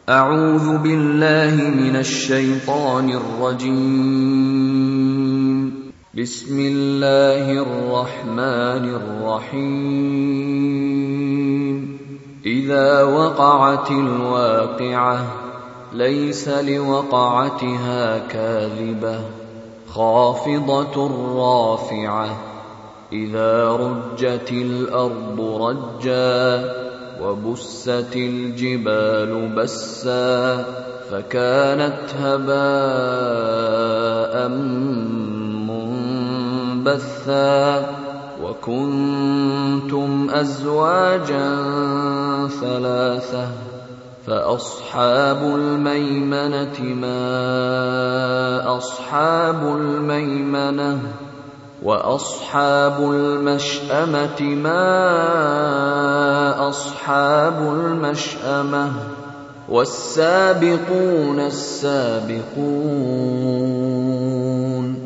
أعوذ بالله من الشيطان الرجيم. بسم الله الرحمن الرحيم. إذا وقعت الواقعة ليس لوقعتها كاذبة خافضة رافعة إذا رجت الأرض رجا وبست الجبال بسا فكانت هباء منبثا وكنتم أزواجا ثلاثة فأصحاب الميمنة ما أصحاب الميمنة وأصحاب المشأمة ما أصحاب المشأمة والسابقون السابقون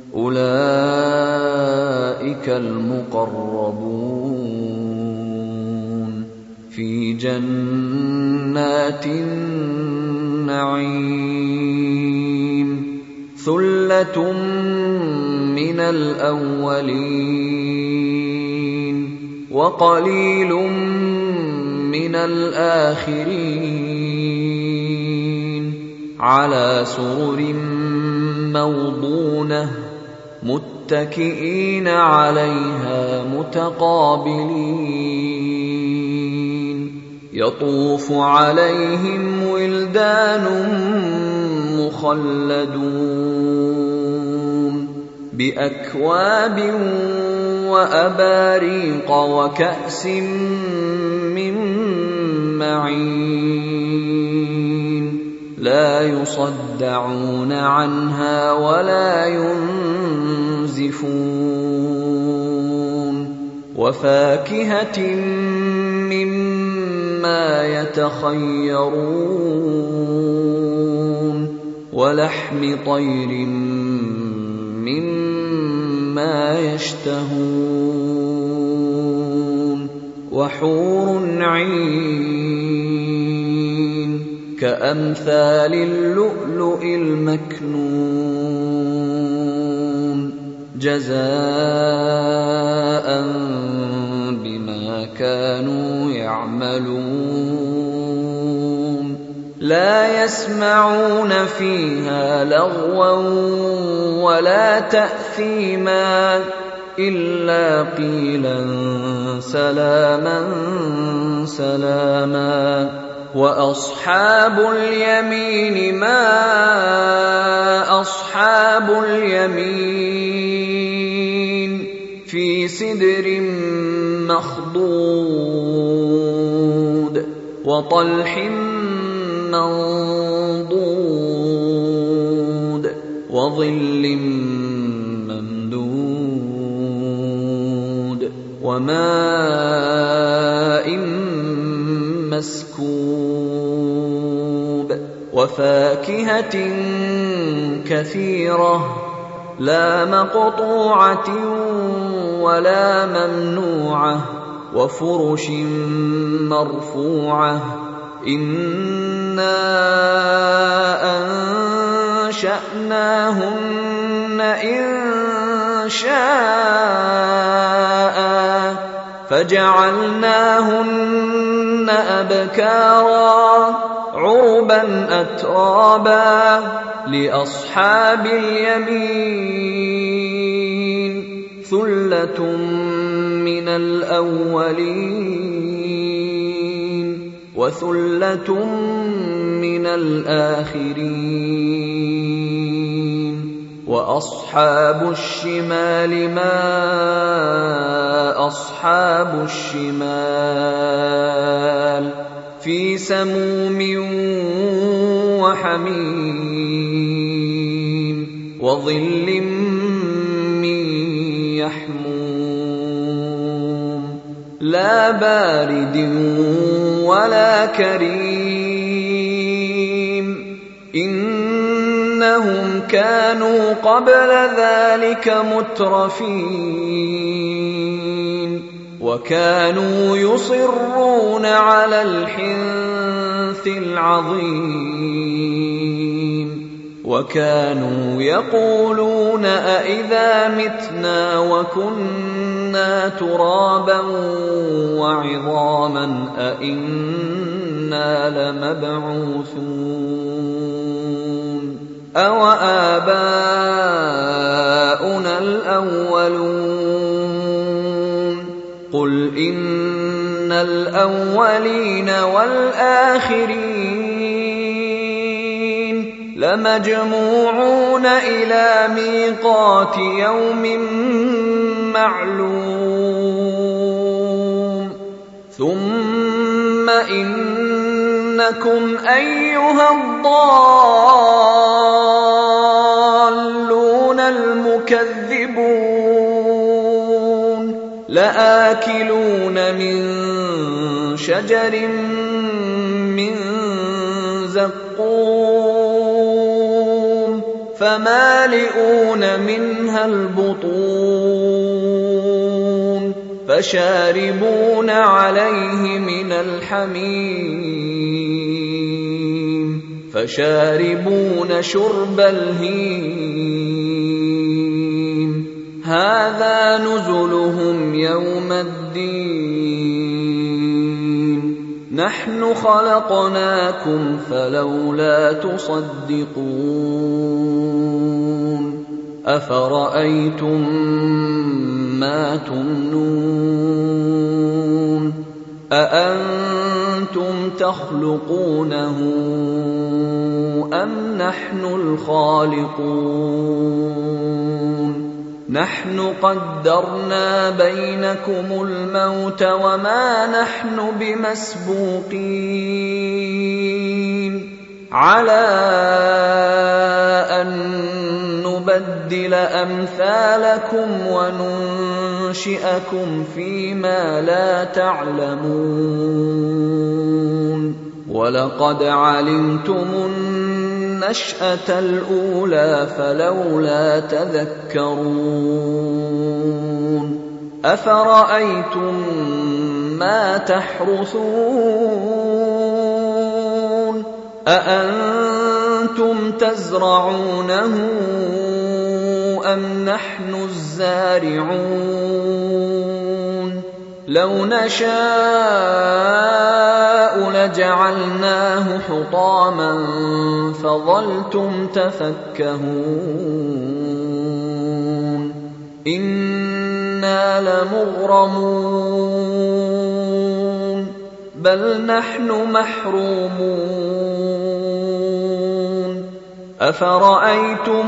أولئك المقربون في جنات النعيم ثلة من الأولين وقليل من الآخرين على سرر موضونة متكئين عليها متقابلين يطوف عليهم ولدان مخلدون بأكواب وأباريق وكأس من معين لا يصدعون عنها ولا ينزفون وفاكهة مما يتخيرون ولحم طير مما يشتهون وحور عين كأمثال اللؤلؤ المكنون جزاء بما كانوا يعملون لا يسمعون فيها لغوا ولا تأثيما إلا قيلا سلاما سلاما وأصحاب اليمين ما أصحاب اليمين في سدر مخضود وطلح منضود وظل ممدود وماء مسكوب وفاكهة كثيرة لا مقطوعة ولا ممنوعة وفرش مرفوعة إنا أنشأناهن إنشاء فجعلناهن أبكارا عربا أترابا لأصحاب اليمين ثلة من الأولين وثلة من الآخرين وأصحاب الشمال ما أصحاب الشمال في سموم وحميم وظل من يحموم لا بارد ولا كريم إنهم كانوا قبل ذلك مترفين وكانوا يصرون على الحنث الإرث العظيم وكانوا يقولون أإذا متنا وكنا ترابا وعظاما أإنا لمبعوثون أوآباؤنا الأولون قل إن الأولين والآخرين لمجموعون إلى ميقات يوم معلوم ثم إنكم أيها الضالون المكذبون لآكلون من شجر من زقوم فمالئون منها البطون فشاربون عليه من الحميم فشاربون شرب الهيم هذا نزلهم يوم الدين نحن خلقناكم فلولا تصدقون أفرأيتم ما تمنون أأنتم تخلقونه أم نحن الخالقون نحن قدرنا بينكم الموت وما نحن بمسبوقين على أن نبدل أمثالكم وننشئكم فيما لا تعلمون ولقد علمتم النشأة الأولى فلولا تذكرون أفرأيتم ما تحرثون أأنتم تزرعونه أم نحن الزارعون لو نشاء لجعلناه حطاما فظلتم تفكهون إنا لمغرمون بل نحن محرومون أفرأيتم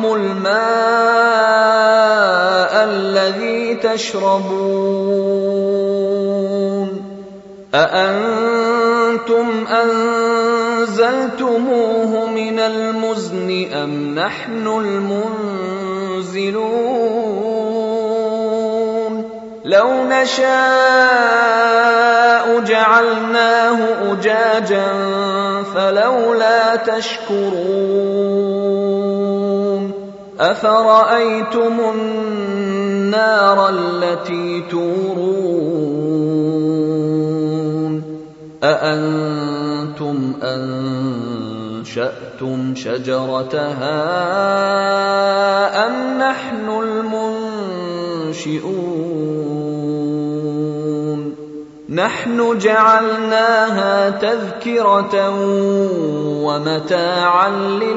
الماء الذي تشربون أأنتم أنزلتموه من المزن أم نحن المنزلون لو نشاء جعلناه أجاجا فلولا تشكرون أفرأيتم النار التي تورون أأنتم أنشأتم شجرتها أم نحن المنشئون نحن جعلناها تذكرة ومتاعا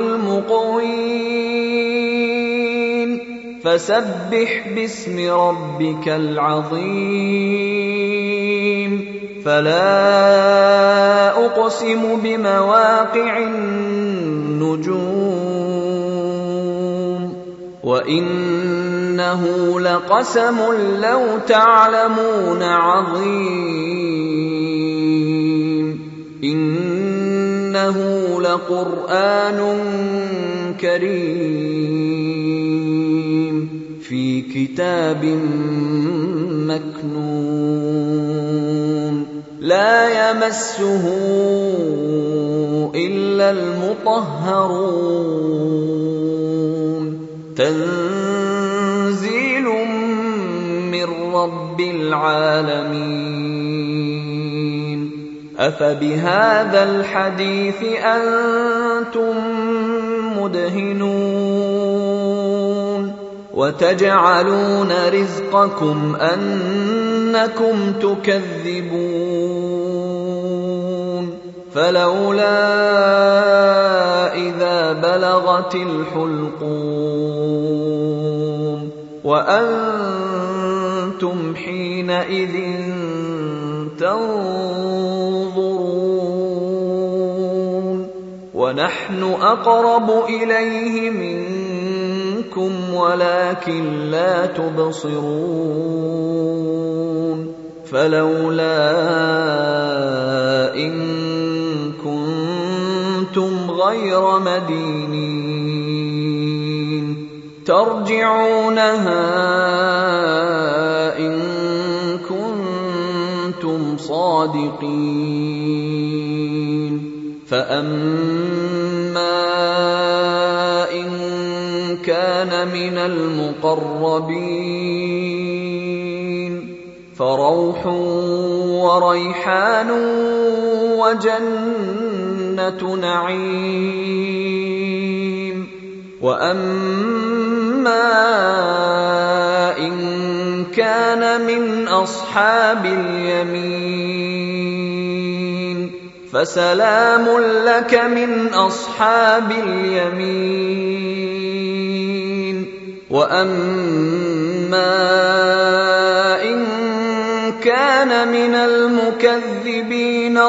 للمقوين فسبح باسم ربك العظيم فلا أقسم بمواقع النجوم وإنه لقسم لو تعلمون عظيم إنه لقرآن كريم في كتاب مكنون لا يمسه إلا المطهرون تنزيل من رب العالمين أفبهذا الحديث أنتم مدهنون وتجعلون رزقكم أنكم تكذبون فلولا إذا بلغت الحلقوم وأنتم حينئذ تنظرون ونحن أقرب إليه منكم ولكن لا تبصرون فلولا إن كنتم غير مدينين ترجعونها إن كنتم صادقين فأما إن كان من المقربين فروح وريحان وجنة نعيم وأما إن كان من أصحاب اليمين فسلام لك من أصحاب اليمين وأما إن كان من المكذبين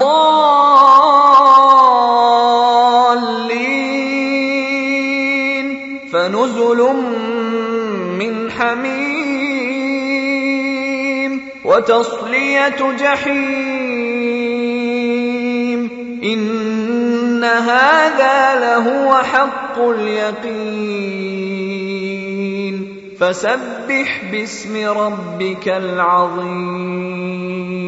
الضالين فنزل من حميم وتصلية جحيم إن هذا لهو حق اليقين فسبح باسم ربك العظيم